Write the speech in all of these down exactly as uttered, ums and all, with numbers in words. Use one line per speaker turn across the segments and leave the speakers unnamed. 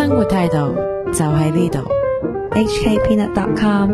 生活態度就喺呢度 H K peanut dot com。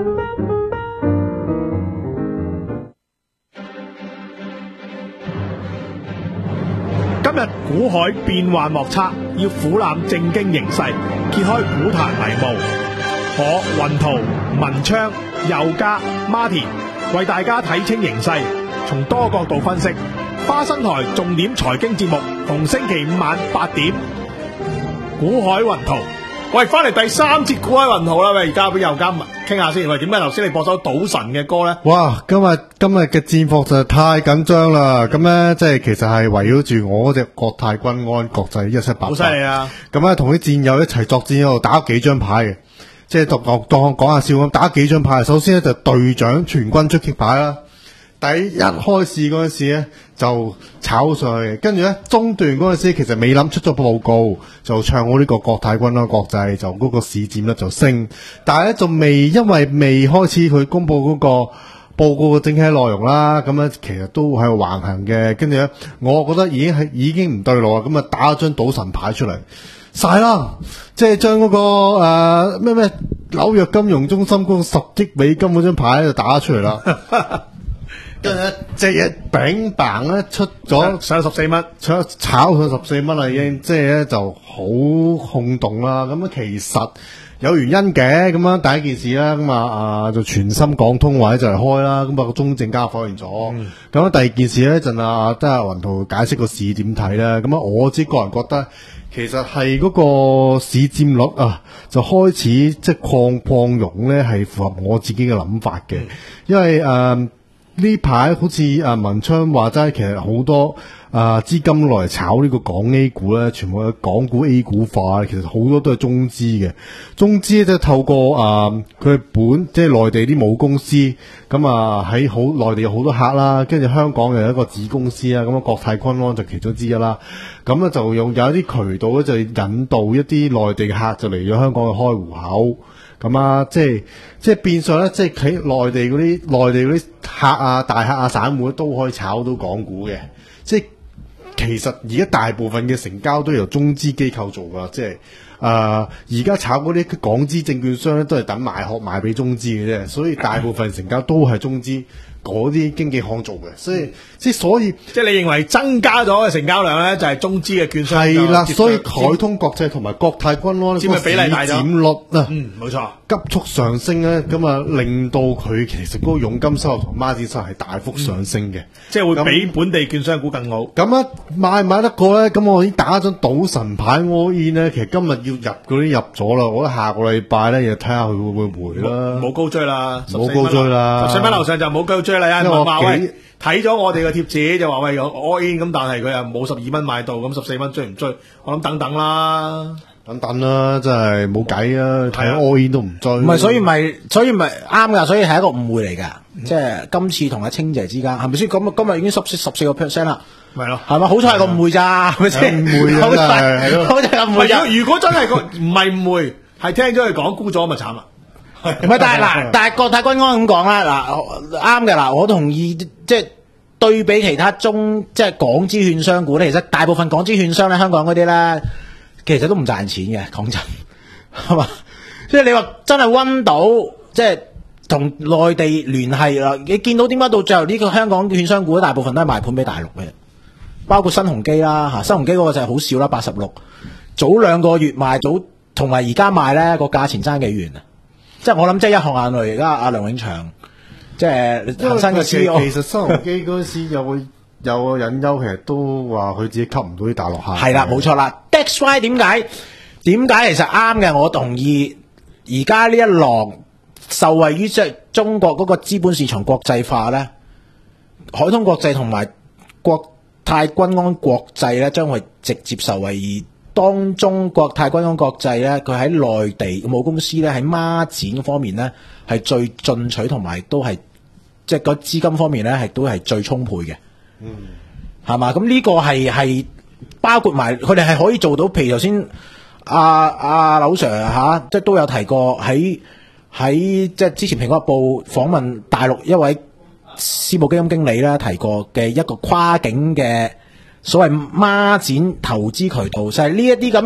今日股海變幻莫測，要俯瞰正經形勢，揭開股壇迷霧。我雲圖、文昌、佑嘉、Martin 為大家睇清形勢，從多角度分析。花生台重點財經節目，逢星期五晚八點。股海雲圖，喂，翻嚟第三節股海雲圖啦，喂，而家俾佑嘉傾下先。喂，點解頭先你播首賭神嘅歌咧？
哇，今日今日嘅戰況就太緊張啦！咁咧，即係其實係圍繞住我嗰隻國泰君安國際一七八八，
好犀利啊！
咁咧，同啲戰友一齊作戰喺度打咗幾張牌嘅，即係當當講下笑咁打幾張牌。首先咧就隊長全軍出擊牌啦。第一開市嗰陣時咧就炒上去，跟住咧中段嗰陣時其實未諗出咗報告，就唱好呢個國泰君安國際，就嗰個市佔咧就升，但係咧就未因為未開始佢公布嗰個報告嘅整體內容啦，咁咧其實都喺度橫行嘅，跟住咧我覺得已經係已經唔對路啦，咁啊打咗張賭神牌出嚟晒啦，即係將嗰個誒咩咩紐約金融中心嗰個十億美金嗰張牌就打出嚟啦。跟住隻嘢餅嘭咧出咗
上十四蚊，
炒炒上十四蚊啦，已經即係咧就好轟動啦。咁啊，其實有原因嘅。咁樣第一件事啦，咁啊啊就全心港通或者就嚟開啦。咁啊個中證交否認咗。咁、嗯、啊第二件事咧，陣啊得阿雲圖解釋個市點睇啦。咁啊我自己個人覺得，其實係嗰個市佔率啊，就開始即係擴擴容咧，係符合我自己嘅諗法嘅，因為誒。呃呢排好似誒文昌話齋，其實好多誒資金落嚟炒呢個港 A 股咧，全部係港股 A 股化，其實好多都係中資嘅。中資即係透過誒佢、呃、本即係內地啲母公司，咁啊喺好內地有好多客啦，跟住香港又有一個子公司啦，咁啊國泰君安就其中之一啦。咁啊就用有一啲渠道咧，就引導一啲內地嘅客就嚟咗香港去開戶口。咁啊，即係即係變相咧，即係喺內地嗰啲內地嗰啲客啊、大客啊、散戶都可以炒到港股嘅。即係其實而家大部分嘅成交都由中資機構做噶，即係誒而家炒嗰啲港資證券商咧，都係等賣殼賣俾中資嘅啫，所以大部分成交都係中資嗰啲經紀行做嘅，所以即係所以
即係你認為增加咗嘅成交量咧，就係、是、中資嘅券商
係啦，所以海通國際同埋國泰君安佔嘅比例大咗，市佔率啊，
嗯，冇錯，
急速上升咧，咁啊令到佢其實嗰個佣金收入同孖展收入係大幅上升嘅、嗯，
即係會比本地券商股更好。
咁啊買唔買得過咧？咁我已經打咗賭神牌 all in 咧，其實今日要入嗰啲入咗啦，我覺得下個禮拜咧，又睇下佢會唔會回啦。
冇高追啦，
冇高追啦，
十四蚊樓上就冇高追啦。因為話喂，睇咗我哋嘅貼紙就話喂有 all in 咁，但係佢又冇十二蚊買到，咁十四蚊追唔追？我諗等等啦，
等等啦，真係冇計啊！睇 all in 都唔追，
唔係，所以咪所以咪啱噶，所以係一個誤會嚟噶、嗯，即係今次同阿清姐之間係咪先？咁今日已經十四十四個 percent 啦，係咯，係咪？好彩係個誤會咋，係咪先？誤會真係係咯，好彩係誤會。
如果真係個唔係誤會，係聽咗佢講沽咗，咪慘啦。
唔係，但係嗱，但係國泰君安咁講啦，嗱啱嘅嗱，我同意，即係對比其他中即係港資券商股咧，其實大部分港資券商咧，香港嗰啲咧，其實都唔賺錢嘅，講真係嘛？即係你話真係溫到，即係同內地聯繫啦，你見到點解到最後呢個香港券商股大部分都係賣盤俾大陸嘅，包括新鴻基啦嚇，新鴻基嗰個就係好少啦，八十六，早兩個月賣，早同埋而家賣咧個價錢爭幾遠啊！即係我諗，即係一行眼淚。而家阿梁永祥，即係恒生嘅 C E O。
其實新鴻基嗰陣時有個有個隱憂，其實都話佢自己吸唔到啲大陸客。
係啦，冇錯啦。That's why 點解點解其實啱嘅，我同意。而家呢一浪受惠於即係中國嗰個資本市場國際化咧，海通國際同埋國泰君安國際咧，將會直接受惠。而當中國泰君安國際咧，佢喺內地母公司咧，喺孖展方面咧係最進取，同埋都係即係個資金方面咧係都係最充沛嘅。嗯，係嘛？咁呢個係係包括埋佢哋係可以做到，譬如頭先阿阿劉 Sir 吓、啊，即係都有提過喺喺即係之前蘋果日報訪問大陸一位私募基金經理咧提過嘅一個跨境嘅所謂孖展投資渠道，就係呢一啲咁嘅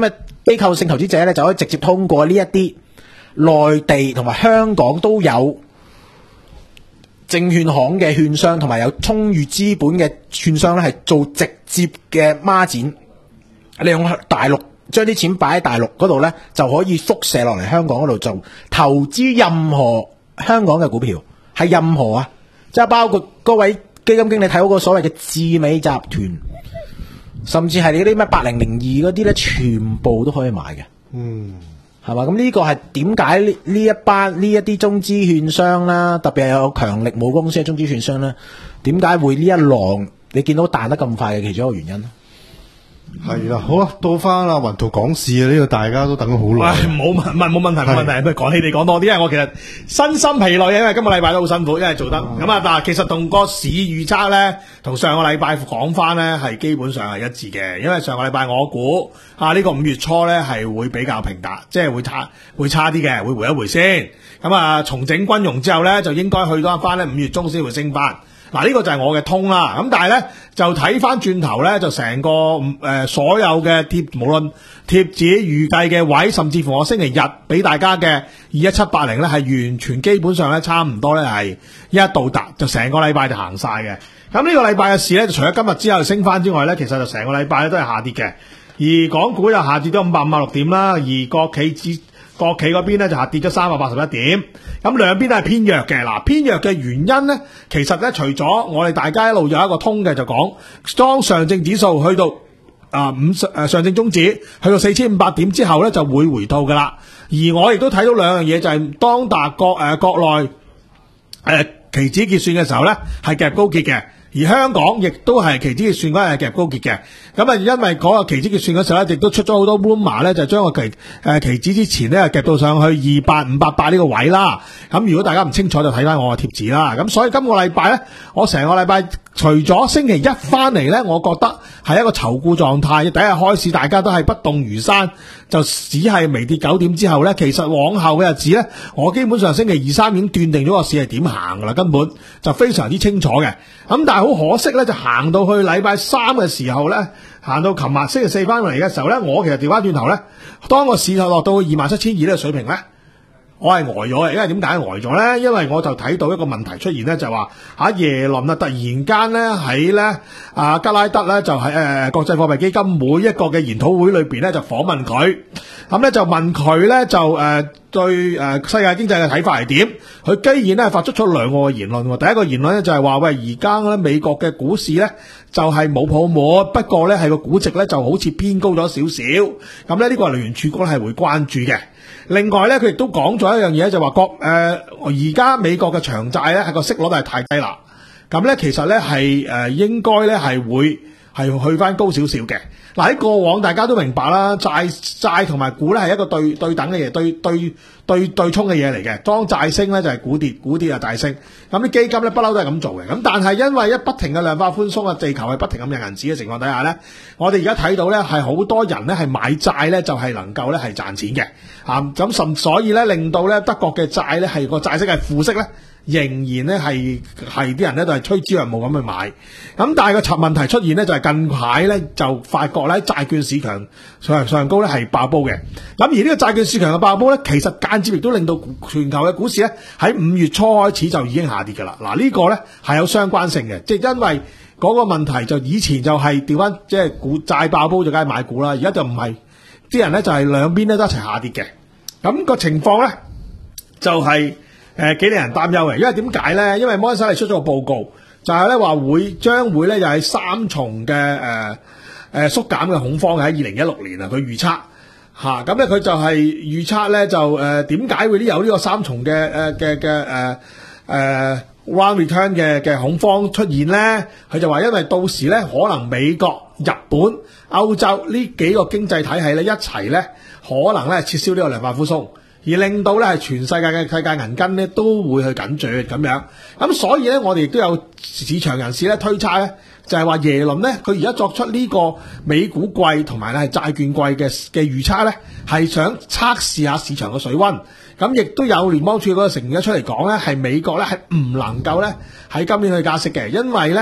機構性投資者咧就可以直接通過呢一啲內地同埋香港都有證券行嘅券商同埋有充裕資本嘅券商咧，係做直接嘅孖展，利用大陸將啲錢擺喺大陸嗰度咧，就可以輻射落嚟香港嗰度做投資任何香港嘅股票，係任何啊，即係包括各位基金經理睇嗰個所謂嘅智美集團，甚至係你啲咩八零零二嗰啲咧，全部都可以買嘅。
嗯，
係嘛？咁呢個係點解呢？呢一班呢一啲中資券商啦，特別係有強力母公司嘅中資券商咧，點解會呢一浪你見到彈得咁快嘅其中一個原因咧？
係啦，好啦，到翻啦，雲圖講事啊，呢個大家都等咗好耐。
冇問問冇問題冇問題，不如講起你講多啲，因為我其實身心疲累嘅，因為今個禮拜都好辛苦，因為做得咁啊。但係其實同個市預測咧，同上個禮拜講翻咧係基本上係一致嘅，因為上個禮拜我估啊呢個五月初咧係會比較平淡，即係會差會差啲嘅，會回一回先。咁啊重整軍容之後咧，就應該去多翻咧五月中先會升翻。嗱，呢個就係我嘅通啦，咁但係咧就睇翻轉頭咧，就成個誒、呃、所有嘅貼，無論貼紙預計嘅位，甚至乎我星期日俾大家嘅二一七八零咧，係完全基本上咧差唔多咧係一到達，就成個禮拜就行晒嘅。咁呢個禮拜嘅市咧，就除咗今日之後升翻之外咧，其實就成個禮拜咧都係下跌嘅，而港股又下跌咗五百五十六點啦，而國企指國企嗰邊咧就下跌咗三百八十一點，咁兩邊都係偏弱嘅。嗱，偏弱嘅原因咧，其實咧除咗我哋大家一路有一個通嘅就講，當上證指數去到啊五誒上證綜指去到四千五百點之後咧，就會回吐噶啦。而我亦都睇到兩樣嘢，就係、是、當達國誒、呃、國內誒、呃、期指結算嘅時候咧，係夾高結嘅。而香港亦都係期指結算嗰日係夾高結嘅，咁啊因為嗰個期指結算嘅時候咧，亦都出咗好多 rumor 咧，就將個期誒期指之前咧夾到上去二八五八八呢個位啦。咁如果大家唔清楚就睇翻我嘅貼紙啦。咁所以今個禮拜咧，我成個禮拜除咗星期一翻嚟咧，我覺得係一個籌股狀態。第一日開市大家都係不動如山，就只係微跌九點之後咧，其實往後嘅日子咧，我基本上星期二三已經斷定咗個市係點行噶啦，根本就非常之清楚嘅。咁但係好可惜咧，就行到去禮拜三嘅時候咧，行到琴日星期四翻嚟嘅時候咧，我其實調翻轉頭咧，當個市就落到二萬七千二呢個水平咧，我係呆咗嘅。因為點解呆咗咧？因為我就睇到一個問題出現咧，就係話嚇耶倫啊，突然間咧喺咧啊吉拉德咧就喺誒、呃、國際貨幣基金每一個嘅研討會裏邊咧就訪問佢，咁咧就問佢咧就誒。呃對誒世界經濟嘅睇法係點？佢竟然咧發出咗兩個言論。第一個言論咧就係話：喂，而家咧美國嘅股市咧就係冇泡沫，不過咧係個估值咧就好似偏高咗少少。咁咧呢個聯儲局係會關注嘅。另外咧佢亦都講咗一樣嘢，就話國誒而家美國嘅長債咧係個息率係太低啦。咁咧其實咧係誒應該咧係會係去翻高少少嘅。嗱，喺過往大家都明白啦，債債同埋股咧係一個對對等嘅嘢，對對對對沖嘅嘢嚟嘅。當債升咧就係股跌，股跌就債升。咁啲基金咧不嬲都係咁做嘅。咁但係因為一不停嘅量化寬鬆啊，地球係不停咁印銀紙嘅情況底下咧，我哋而家睇到咧係好多人咧係買債咧就係能夠咧係賺錢嘅。啊，咁甚所以咧令到咧德國嘅債咧係個債息係負息咧。仍然咧係係啲人咧都係趨之若鶩咁去買，咁但係個問題出現咧就係近排咧就發覺咧債券市場上上高咧係爆煲嘅，咁而呢個債券市場嘅爆煲咧，其實間接亦都令到全球嘅股市咧喺五月初開始就已經下跌㗎啦。嗱、這個、呢個咧係有相關性嘅，即係因為嗰個問題就以前就係調翻即係股債爆煲就梗係買股啦，而家就唔係，啲人咧就係兩邊咧都一齊下跌嘅，咁、那個情況咧就係、是。誒幾令人擔憂嘅，因為點解咧？因為摩根士丹利出咗個報告，就係咧話會將會咧又係三重嘅誒誒縮減嘅恐慌喺二零一六年啊，佢預測嚇，咁咧佢就係預測咧就誒點解會有呢個三重嘅誒嘅嘅誒誒 round return 嘅嘅恐慌出現咧？佢就話因為到時咧可能美國、日本、歐洲呢幾個經濟體系咧一齊咧可能咧撤銷呢個量化寬鬆。而令到咧係全世界嘅世界銀根咧都會去緊絀咁樣，咁所以咧我哋亦都有市場人士咧推測咧，就係話耶倫咧佢而家作出呢個美股貴同埋咧係債券貴嘅嘅預測咧，係想測試下市場嘅水溫。咁亦都有聯邦儲嗰個成員出嚟講咧，係美國咧係唔能夠咧喺今年去加息嘅，因為咧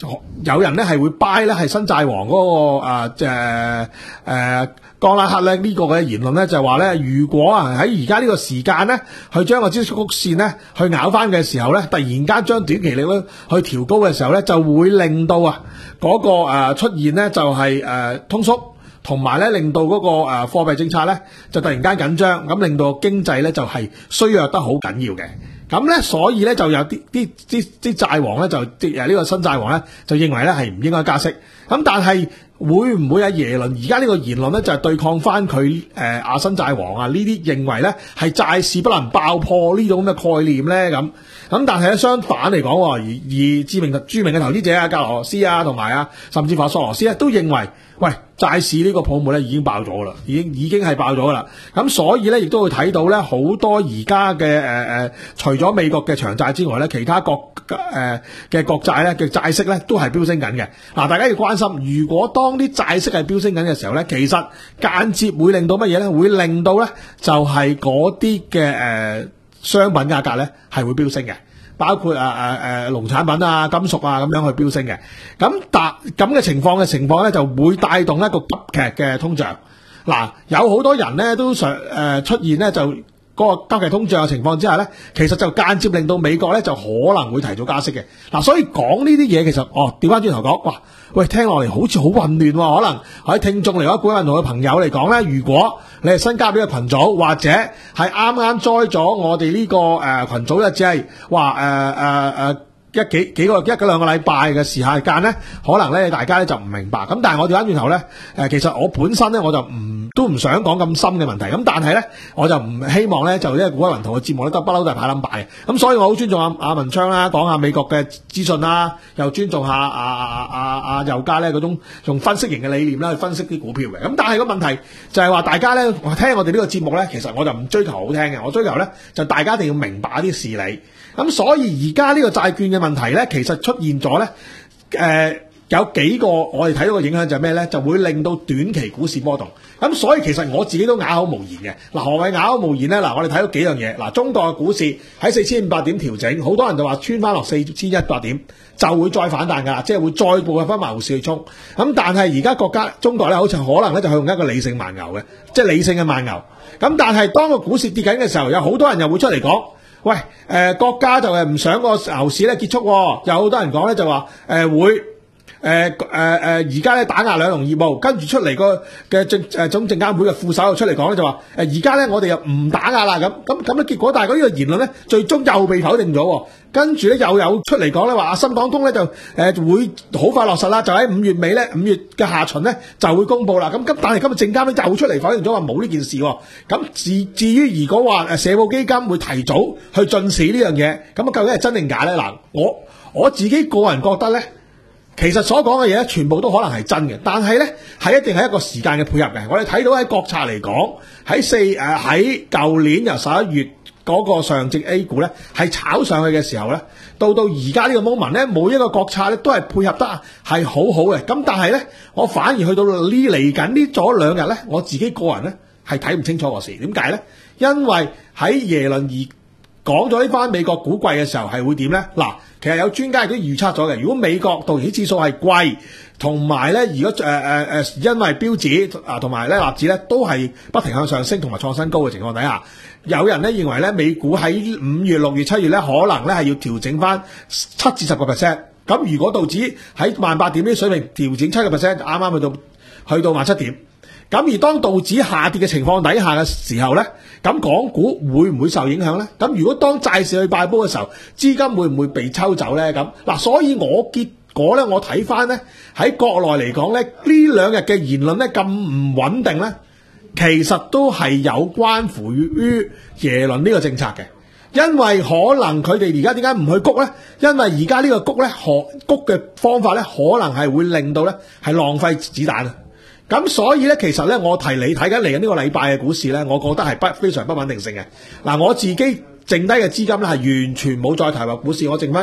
有人咧係會 buy 咧係新債王嗰、那個啊誒誒江拉克咧呢個嘅言論咧，就係話咧，如果啊喺而家呢個時間咧，去將個孳息曲線咧去咬翻嘅時候咧，突然間將短期利率去調高嘅時候咧，就會令到啊嗰、那個誒、啊、出現咧就係、是、誒、啊、通縮，同埋咧令到嗰個誒貨幣政策咧就突然間緊張，咁令到經濟咧就係衰弱得好緊要嘅。咁咧，所以咧就有啲啲啲啲債王咧就誒呢個新債王咧就認為咧係唔應該加息。咁但係會唔會喺耶倫而家呢個言論咧就係對抗翻佢誒亞新債王啊呢啲認為咧係債市不能爆破呢種咁嘅概念咧咁？咁但係咧相反嚟講，而而知名著名嘅投資者啊格羅斯啊同埋啊甚至乎索羅斯咧都認為，喂，債市呢個泡沫咧已經爆咗啦，已經已經係爆咗噶啦。咁所以咧亦都會睇到咧好多而家嘅誒誒除咗美國嘅長債之外咧，其他國誒嘅、呃、國債咧嘅債息咧都係飆升緊嘅。嗱，大家要關心，如果當啲債息係飆升緊嘅時候咧，其實間接會令到乜嘢咧？會令到咧就係嗰啲嘅誒商品價格咧係會飆升嘅。包括誒誒誒農產品啊、金屬啊咁樣去飆升嘅，咁但咁嘅情況嘅情況咧，就會帶動一個急劇嘅通脹。嗱，有好多人咧都想誒、呃、出現咧就嗰個急劇通脹嘅情況之下咧，其實就間接令到美國咧就可能會提早加息嘅。嗱，所以講呢啲嘢其實哦調翻轉頭講，哇喂，聽落嚟好似好混亂喎。可能喺聽眾嚟講，古人同嘅朋友嚟講咧，如果你係新加入呢個群組，或者係啱啱 join 咗我哋呢個誒群組咧，只係話誒誒誒一幾幾個一個兩個禮拜嘅時間咧，可能咧大家咧就唔明白。咁但係我調翻轉頭咧，誒其實我本身咧我就唔都唔想講咁深嘅問題。咁但係咧我就唔希望咧就呢個古威雲圖嘅節目咧得不嬲都係派 number 嘅。咁所以我好尊重阿阿文昌啦，講下美國嘅資訊啦，又尊重下阿阿阿阿右家咧嗰種用分析型嘅理念啦去分析啲股票嘅。咁但係個問題就係話大家咧聽我哋呢個節目咧，其實我就唔追求好聽嘅，我追求咧就大家一定要明白一啲事理。咁所以而家呢個債券嘅問題咧，其實出現咗咧，誒、呃、有幾個我哋睇到嘅影響就係咩咧？就會令到短期股市波動。咁所以其實我自己都啞口無言嘅。嗱，何謂啞口無言咧？嗱，我哋睇到幾樣嘢。嗱，中國嘅股市喺四千五百點調整，好多人就話穿翻落四千一百點就會再反彈㗎啦，即係會再步入翻牛市去衝。咁但係而家國家中國咧，好似可能咧就係用一個理性慢牛嘅，即係理性嘅慢牛。咁但係當個股市跌緊嘅時候，有好多人又會出嚟講。喂，誒、呃、國家就係唔想個牛市咧結束、哦，有好多人講咧就話誒、呃、會誒誒誒而家咧打壓兩農業務，跟住出嚟個嘅證誒總證監會嘅副手又出嚟講咧就話誒而家咧我哋又唔打壓啦，咁咁咁嘅結果，但係嗰呢個言論咧最終又被否定咗、哦，跟住咧又有出嚟講咧話深港通咧就誒、呃、會好快落實啦，就喺五月尾咧五月嘅下旬咧就會公佈啦，咁咁但係今日證監咧又出嚟否定咗話冇呢件事、哦，咁至至於如果話誒社保基金會提早去進市呢樣嘢，咁啊究竟係真定假咧？嗱，我我自己個人覺得咧，其實所講嘅嘢咧，全部都可能係真嘅，但係咧係一定係一個時間嘅配合嘅。我哋睇到喺國策嚟講，喺四誒喺舊年由十一月嗰個上證 A 股咧係炒上去嘅時候咧，到到而家呢個 moment 咧，每一個國策咧都係配合得係好好嘅。咁但係咧，我反而去到呢嚟緊呢咗兩日咧，我自己個人咧係睇唔清楚個事。點解咧？因為喺耶倫而講咗呢番美國股貴嘅時候係會點咧？嗱，其實有專家亦都預測咗嘅。如果美國道瓊指數係貴，同埋咧，如果誒誒誒，因為標指啊同埋咧納指咧都係不停向上升同埋創新高嘅情況底下，有人咧認為咧美股喺五月、六月、七月咧可能咧係要調整翻七至十個 percent。咁如果道指喺萬八點呢啲水平調整七個 percent，啱啱去到去到萬七點。咁而當道指下跌嘅情況底下嘅時候咧，咁港股會唔會受影響咧？咁如果當債市去爆煲嘅時候，資金會唔會被抽走咧？咁嗱，所以我結果咧，我睇翻咧喺國內嚟講咧，呢兩日嘅言論咧咁唔穩定咧，其實都係有關乎於耶倫呢個政策嘅，因為可能佢哋而家點解唔去谷咧？因為而家呢個谷咧，谷嘅方法咧，可能係會令到咧係浪費子彈啊！咁所以咧，其實咧，我提你睇緊嚟緊呢個禮拜嘅股市咧，我覺得係不非常不穩定性嘅。嗱，我自己剩低嘅資金咧係完全冇再投入股市，我剩翻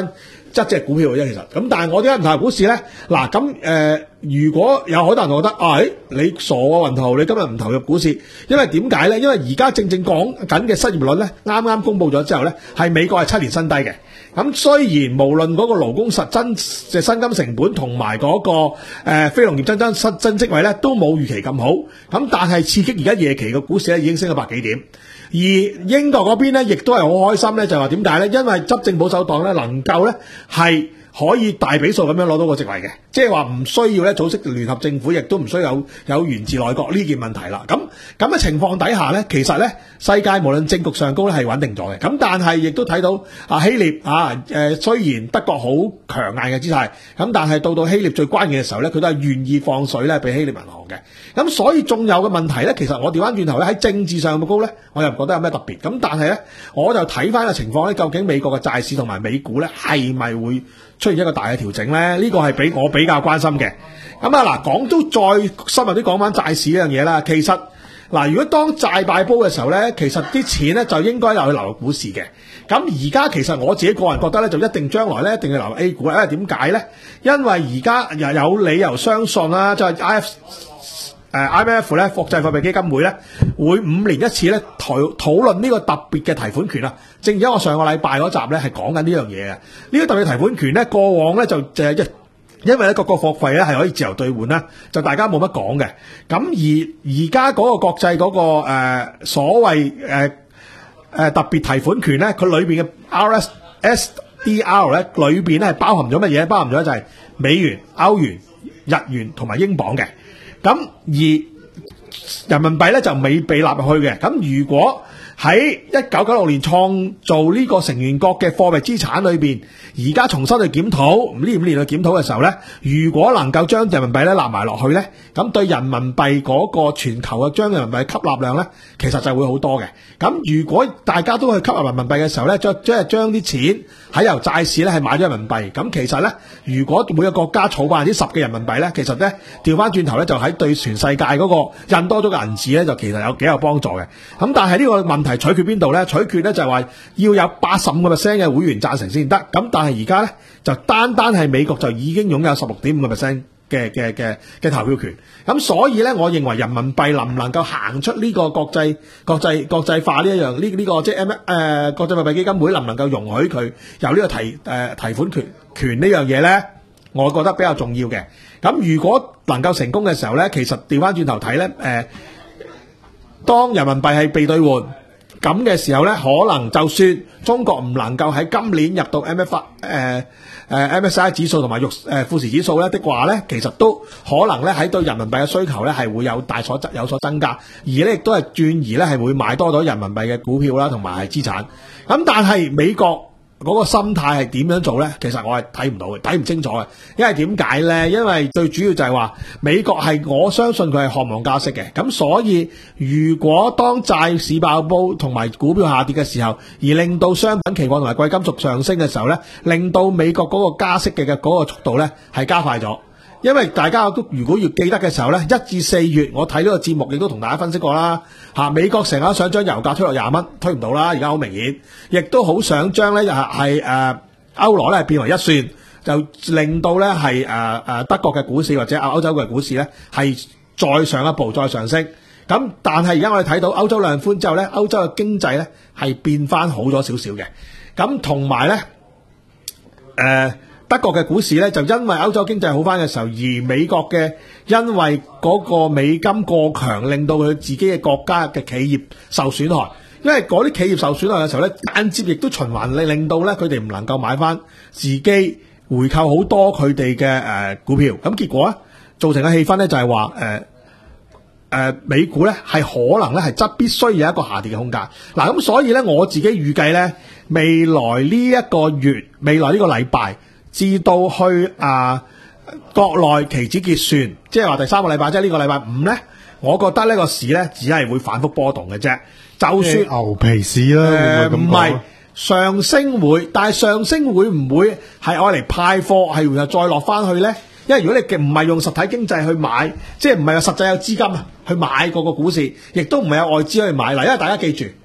一隻股票嘅啫，其實咁，但係我點解唔投入股市咧？嗱，咁誒，如果有好多人覺得，啊，誒，你傻啊，雲圖，你今日唔投入股市，因為點解咧？因為而家正正講緊嘅失業率咧，啱啱公布咗之後咧，係美國係七年新低嘅。咁雖然無論嗰個勞工實增嘅薪金成本同埋嗰個誒、呃、非農業增增新增職位咧，都冇預期咁好，咁但係刺激而家夜期嘅股市咧已經升咗百幾點。而英國嗰邊咧，亦都係好開心咧，就係話點解咧？因為執政保守黨咧能夠咧係可以大比數咁樣攞到個席位嘅，即係話唔需要咧組織聯合政府，亦都唔需要有有源自內閣呢件問題啦。咁咁嘅情況底下咧，其實咧世界無論政局上高咧係穩定咗嘅。咁但係亦都睇到啊希臘啊誒，雖然德國好強硬嘅姿態，咁但係到到希臘最關鍵嘅時候咧，佢都係願意放水咧俾希臘銀行嘅。咁所以仲有嘅問題咧，其實我調翻轉頭咧喺政治上咁高咧，我又唔覺得有咩特別。咁但係咧，我就睇翻個情況咧，究竟美國嘅債市同埋美股咧係咪會出現一個大嘅調整咧？呢個係比我比較關心嘅。咁啊嗱，講都再深入啲講翻債市呢樣嘢啦。其實嗱，如果當債敗煲嘅時候咧，其實啲錢咧就應該又去流入股市嘅。咁而家其實我自己個人覺得咧，就一定將來咧一定要流入 A 股。因為點解咧？因為而家又有理由相信啦，就係 I F 誒 I M F 咧，國際貨幣基金會咧，會五年一次咧討討論呢個特別嘅提款權啊。正如我上個禮拜嗰集咧係講緊呢樣嘢嘅。呢個特別提款權咧，過往咧就就係一因為咧各個貨幣咧係可以自由兌換啦，就大家冇乜講嘅。咁而而家嗰個國際嗰、嗰個誒、呃、所謂誒誒、呃呃、特別提款權咧，佢裏邊嘅 R S S D R 咧裏邊咧係包含咗乜嘢？包含咗就係美元、歐元、日元同埋英鎊嘅。咁而人民幣咧就未被納入去嘅。咁如果喺一九九六年創造呢個成員國嘅貨幣資產裏邊，而家重新去檢討，呢五年去檢討嘅時候咧，如果能夠將人民幣咧納埋落去咧，咁對人民幣嗰個全球嘅將人民幣吸納量咧，其實就會好多嘅。咁如果大家都去吸納人民幣嘅時候咧，即係將啲錢喺由債市咧係買咗人民幣，咁其實咧，如果每個國家儲百分之十嘅人民幣咧，其實咧調翻轉頭咧就喺對全世界嗰個印多咗嘅銀紙咧，就其實有幾有幫助嘅。咁但係呢個問題取決邊度咧？取決咧就係話要有八十五個 percent 嘅會員贊成先得。咁但係而家咧就單單係美國就已經擁有十六點五個 percent 嘅嘅嘅嘅投票權。咁所以咧，我認為人民幣能唔能夠行出呢個國際國際國際化呢一樣呢呢個即係 M 誒國際貨幣基金會能唔能夠容許佢有呢個提誒、呃、提款權權呢樣嘢咧？我覺得比較重要嘅。咁如果能夠成功嘅時候咧，其實調翻轉頭睇咧，誒、呃，當人民幣係被兌換咁嘅時候咧，可能就算中國唔能夠喺今年入到 M F 誒、呃、誒、呃、M S C I 指數同埋玉誒富時指數咧的話咧，其實都可能咧喺對人民幣嘅需求咧係會有大所有所增加，而咧亦都係轉移咧係會買多咗人民幣嘅股票啦同埋係資產。咁但係美國嗰個心態係點樣做咧？其實我係睇唔到嘅，睇唔清楚嘅。因為點解咧？因為最主要就係話美國係我相信佢係渴望加息嘅。咁所以如果當債市爆煲同埋股票下跌嘅時候，而令到商品期貨同埋貴金屬上升嘅時候咧，令到美國嗰個加息嘅嘅嗰個速度咧係加快咗。因為大家都如果要記得嘅時候咧，一至四月我睇呢個節目亦都同大家分析過啦。嚇，美國成日想將油價推落廿蚊，推唔到啦，而家好明顯。亦都好想將咧係誒歐羅咧變為一算，就令到咧係誒誒德國嘅股市或者歐洲嘅股市咧係再上一步再上升。咁但係而家我哋睇到歐洲量寬之後咧，歐洲嘅經濟咧係變翻好咗少少嘅。咁同埋咧誒。呃德國嘅股市咧就因為歐洲經濟好翻嘅時候，而美國嘅因為嗰個美金過強，令到佢自己嘅國家嘅企業受損害。因為嗰啲企業受損害嘅時候咧，間接亦都循環令令到咧佢哋唔能夠買翻自己回購好多佢哋嘅誒股票。咁結果咧造成嘅氣氛咧就係話誒誒美股咧係可能咧係則必須有一個下跌嘅空間。嗱，咁所以咧我自己預計咧未來呢一個月，未來呢個禮拜。至到去啊國內期指結算，即係話第三個禮拜，即係呢個禮拜五咧，我覺得呢個市咧只係會反覆波動嘅啫。就算
牛皮市啦，
誒唔係上升會，但係上升會唔會係愛嚟派貨，係然後再落翻去咧？因為如果你唔係用實體經濟去買，即係唔係有實際有資金啊去買嗰個股市，亦都唔係有外資去買。嗱，因為大家記住，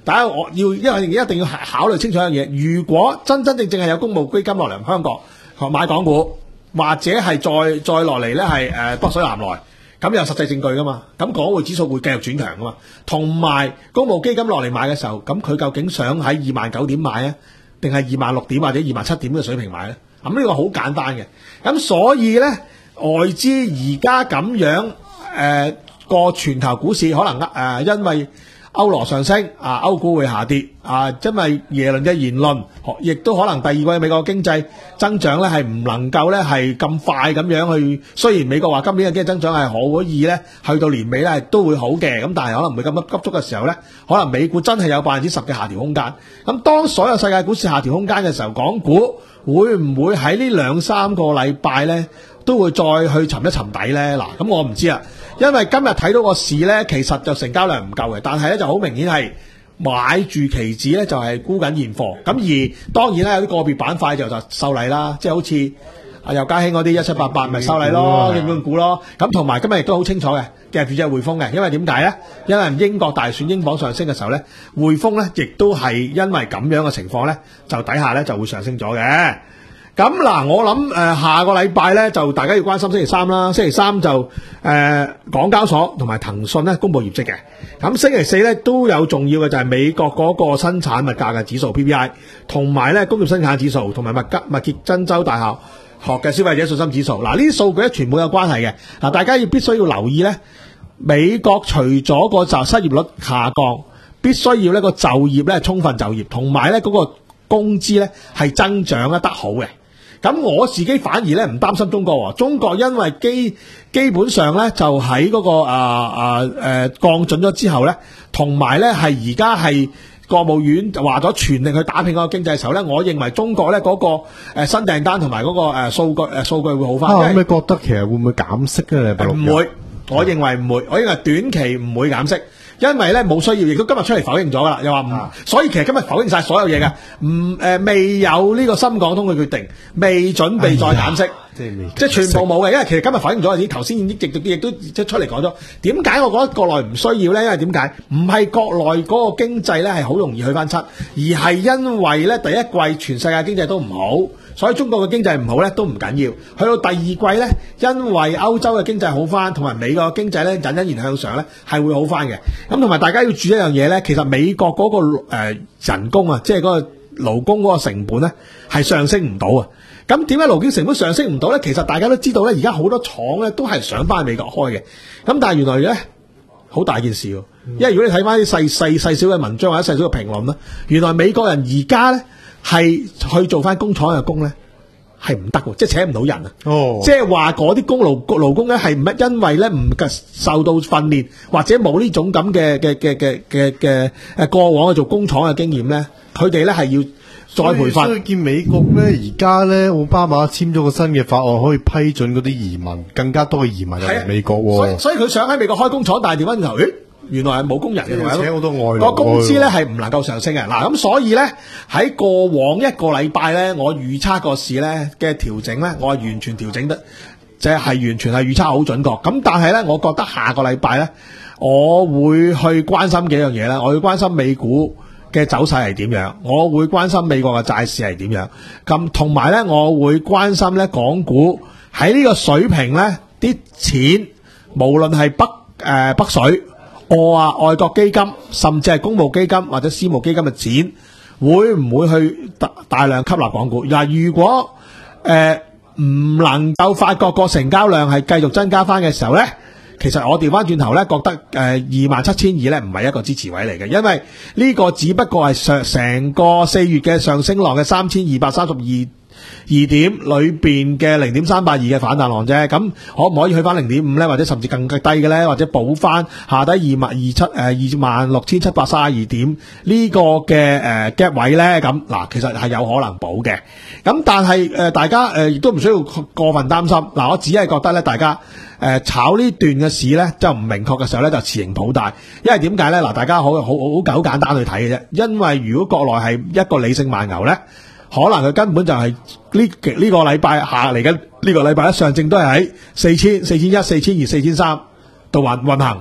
大家我要因為一定要考慮清楚一樣嘢，如果真真正正係有公募基金落嚟香港買港股，或者係再再落嚟咧係誒北水南來，咁有實際證據噶嘛，咁港匯指數會繼續轉強噶嘛，同埋公募基金落嚟買嘅時候，咁佢究竟想喺二萬九點買啊，定係二萬六點或者二萬七點嘅水平買咧？咁呢個好簡單嘅，咁所以咧外資而家咁樣誒個、呃、全球股市可能誒、呃、因為歐羅上升啊，歐股會下跌啊，因為耶倫嘅言論，亦都可能第二季美國經濟增長咧係唔能夠咧係咁快咁樣去。雖然美國話今年嘅經濟增長係可以咧去到年尾咧都會好嘅，咁但係可能唔會咁急急促嘅時候咧，可能美股真係有百分之十嘅下調空間。咁當所有世界股市下調空間嘅時候，港股會唔會喺呢兩三個禮拜咧都會再去沉一沉底咧？嗱，咁我唔知啊。因為今日睇到個市咧，其實就成交量唔夠嘅，但係咧就好明顯係買住期指咧就係沽緊現貨。咁而當然啦，有啲個別板塊就就受例啦，即係好似啊尤家興嗰啲一七八八咪受例咯，基本股咯。咁同埋今日亦都好清楚嘅，夾住隻匯豐嘅，因為點解咧？因為英國大選英鎊上升嘅時候咧，匯豐咧亦都係因為咁樣嘅情況咧，就底下咧就會上升咗嘅。咁嗱，我諗誒、呃、下個禮拜咧就大家要關心星期三啦。星期三就誒、呃、港交所同埋騰訊咧公布業績嘅。咁星期四咧都有重要嘅就係美國嗰個生產物價嘅指數 P P I， 同埋咧工業生產指數同埋密吉密歇根州大學學嘅消費者信心指數。嗱，呢啲數據咧全部有關係嘅。嗱，大家要必須要留意咧，美國除咗個就失業率下降，必須要呢個就業咧充分就業，同埋咧嗰個工資咧係增長得好嘅。咁我自己反而咧唔擔心中國喎，中國因為基基本上咧就喺嗰、那個啊啊誒降準咗之後咧，同埋咧係而家係國務院就話咗全力去打拼嗰個經濟嘅時候咧，我認為中國咧嗰個誒新訂單同埋嗰個誒數據誒數據會好翻。
咁你覺得其實會唔會減息咧？
唔會，我認為唔會，我認為短期唔會減息。因為咧冇需要，亦都今日出嚟否認咗噶啦，又話唔、啊，所以其實今日否認晒所有嘢嘅，唔誒、呃、未有呢個深港通嘅決定，未準備再減息，哎、即係即係全部冇嘅。因為其實今日否認咗，啲頭先亦亦亦都即係出嚟講咗。點解我覺得國內唔需要咧？因為點解？唔係國內嗰個經濟咧係好容易去翻七，而係因為咧第一季全世界經濟都唔好。所以中國嘅經濟唔好咧都唔緊要，去到第二季咧，因為歐洲嘅經濟好翻，同埋美國嘅經濟咧隱隱然向上咧係會好翻嘅。咁同埋大家要注意一樣嘢咧，其實美國嗰、嗰個、呃、人工啊，即係嗰個勞工嗰個成本咧係上升唔到啊。咁點解勞工成本上升唔到咧？其實大家都知道咧，而家好多廠咧都係想翻去美國開嘅。咁但係原來咧好大件事喎，因為如果你睇翻啲細細細小嘅文章或者細小嘅評論啦，原來美國人而家咧係去做翻工廠嘅工咧，係唔得喎，即係請唔到人啊！哦，即係話嗰啲工勞勞工咧係唔因為咧唔受到訓練，或者冇呢種咁嘅嘅嘅嘅嘅嘅誒過往去做工廠嘅經驗咧，佢哋咧係要再培訓。
所以見美國咧而家咧奧巴馬簽咗個新嘅法案，可以批准嗰啲移民更加多嘅移民入嚟美國喎。
所以所以佢想喺美國開工廠，但係調翻頭，咦？原來係冇工人嘅，
要請好多外勞，
個工資咧係唔能夠上升嘅。嗱，咁所以咧喺過往一個禮拜咧，我預測個市咧嘅調整咧，我係完全調整得，即係完全係預測好準確。咁但係咧，我覺得下個禮拜咧，我會去關心幾樣嘢咧。我會關心美股嘅走勢係點樣，我會關心美國嘅債市係點樣。咁同埋咧，我會關心咧港股喺呢個水平咧啲錢，無論係北誒、呃、北水。我啊，外國基金甚至係公募基金或者私募基金嘅錢，會唔會去大大量吸納港股？嗱，如果誒唔能夠發覺個成交量係繼續增加翻嘅時候咧，其實我調翻轉頭咧，覺得誒二萬七千二咧唔係一個支持位嚟嘅，因為呢個只不過係上成個四月嘅上升浪嘅三千二百三十二二點裏邊嘅零點三八二嘅反彈浪啫，咁可唔可以去翻零點五咧，或者甚至更低嘅咧，或者補翻下低二萬二七誒二萬六千七百三十二點呢個嘅誒 gap 位咧？咁嗱，其實係有可能補嘅。咁但係誒大家誒亦都唔需要過分擔心。嗱，我只係覺得咧，大家誒炒呢段嘅市咧，就唔明確嘅時候咧，就持盈保大。因為點解咧？嗱，大家好好好好簡單去睇嘅啫。因為如果國內係一個理性慢牛咧，可能佢根本就係呢呢個禮拜下嚟緊呢個禮拜一上證都係喺四千、四千一、四千二、四千三度運運行。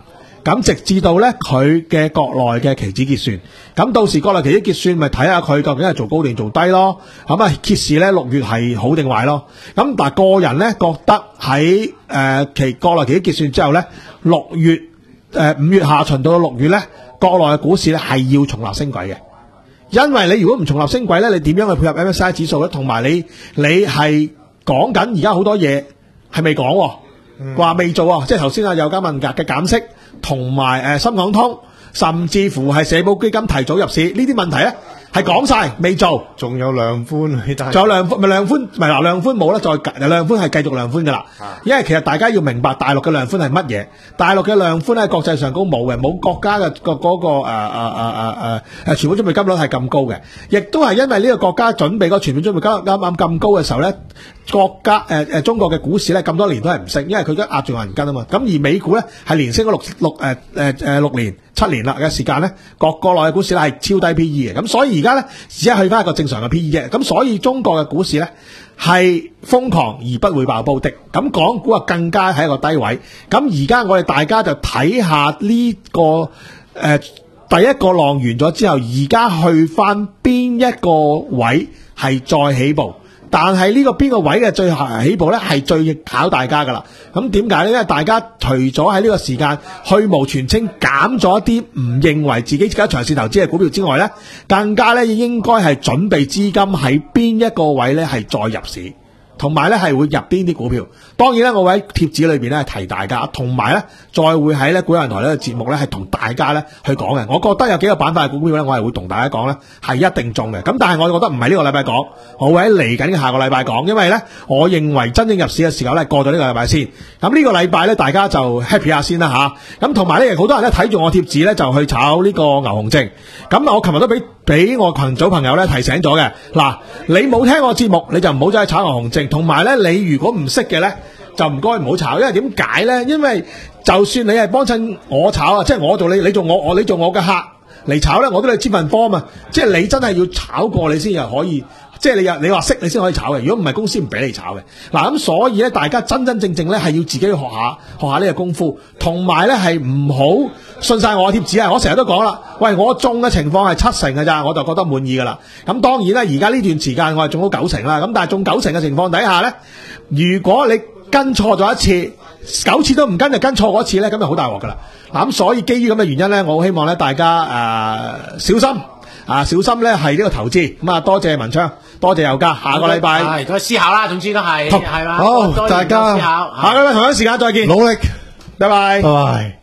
咁直至到咧佢嘅國內嘅期指結算，咁到時國內期指結算咪睇下佢究竟係做高定做低咯，咁啊揭示咧六月係好定壞咯。咁但係個人咧覺得喺誒期國內期指結算之後咧，六月誒五月下旬到六月咧，國內嘅股市咧係要重立升軌嘅。因為你如果唔重立升軌咧，你點樣去配合 M S C I 指數咧？同埋你你係講緊而家好多嘢係未講，話未做啊！即係頭先啊有家問價嘅減息，同埋誒深港通，甚至乎係社保基金提早入市呢啲問題咧，係講晒未做，
仲有量寬，
仲有量寬咪量寬咪嗱量寬冇啦，再量寬係繼續量寬噶啦。因為其實大家要明白大陸嘅量寬係乜嘢，大陸嘅量寬喺國際上高冇嘅，冇國家嘅個嗰個誒誒誒誒誒誒存款準備金率係咁高嘅，亦都係因為呢個國家準備個存款準備金率啱啱咁高嘅時候咧，國家誒誒、呃、中國嘅股市咧咁多年都係唔升，因為佢而家壓住銀根啊嘛。咁而美股咧係連升咗六六誒誒誒六年七年啦嘅時間咧，國國內嘅股市咧係超低 P E 嘅，咁所以而家咧只係去翻一個正常嘅 P E 啫。咁所以中國嘅股市咧係瘋狂而不會爆煲的。咁港股啊更加係一個低位。咁而家我哋大家就睇下呢、這個誒、呃、第一個浪完咗之後，而家去翻邊一個位係再起步。但係呢個邊個位嘅最後起步咧，係最考大家噶啦。咁點解咧？因為大家除咗喺呢個時間去蕪存菁，減咗一啲唔認為自己而家長線投資嘅股票之外咧，更加咧應該係準備資金喺邊一個位咧係再入市，同埋咧係會入邊啲股票。當然咧，我會喺貼紙裏邊咧係提大家，同埋咧再會喺咧股人台呢個節目咧係同大家咧去講嘅。我覺得有幾個板塊嘅股票咧，我係會同大家講咧係一定中嘅。咁但係我覺得唔係呢個禮拜講，我會喺嚟緊嘅下個禮拜講，因為咧我認為真正入市嘅時候咧過咗呢個禮拜先。咁呢個禮拜咧大家就 happy 下先啦吓。咁同埋咧好多人咧睇住我貼紙咧就去炒呢個牛熊證。咁我琴日都俾俾我群組朋友咧提醒咗嘅。嗱，你冇聽我節目你就唔好走去炒牛熊證，同埋咧你如果唔識嘅咧，就唔該唔好炒，因為點解咧？因為就算你係幫襯我炒啊，即係我做你，你做我，我你做我嘅客嚟炒咧，我都係簽份科嘛。即係你真係要炒過你先又可以，即係你又你話識你先可以炒嘅。如果唔係公司唔俾你炒嘅。嗱咁所以咧，大家真真正正咧係要自己去學下學下呢個功夫，同埋咧係唔好信晒我嘅貼紙啊！我成日都講啦，喂，我中嘅情況係七成㗎咋，我就覺得滿意噶啦。咁當然啦，而家呢段時間我係中咗九成啦。咁但係中九成嘅情況底下咧，如果你跟錯咗一次，九次都唔跟就跟錯嗰一次咧，咁就好大鑊噶啦。嗱咁所以基於咁嘅原因咧，我好希望咧大家誒、呃、小心啊，小心咧係呢個投資。咁啊，多謝文昌，多謝有家，下個禮拜
係再思考啦，總之都係係啦。
好，大家
思考，
下個禮拜同一時間再見，
努力，
拜拜，
拜拜。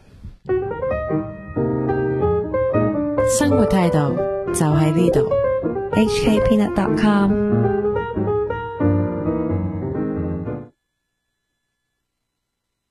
生活態度就喺呢度。H K Peanut dot com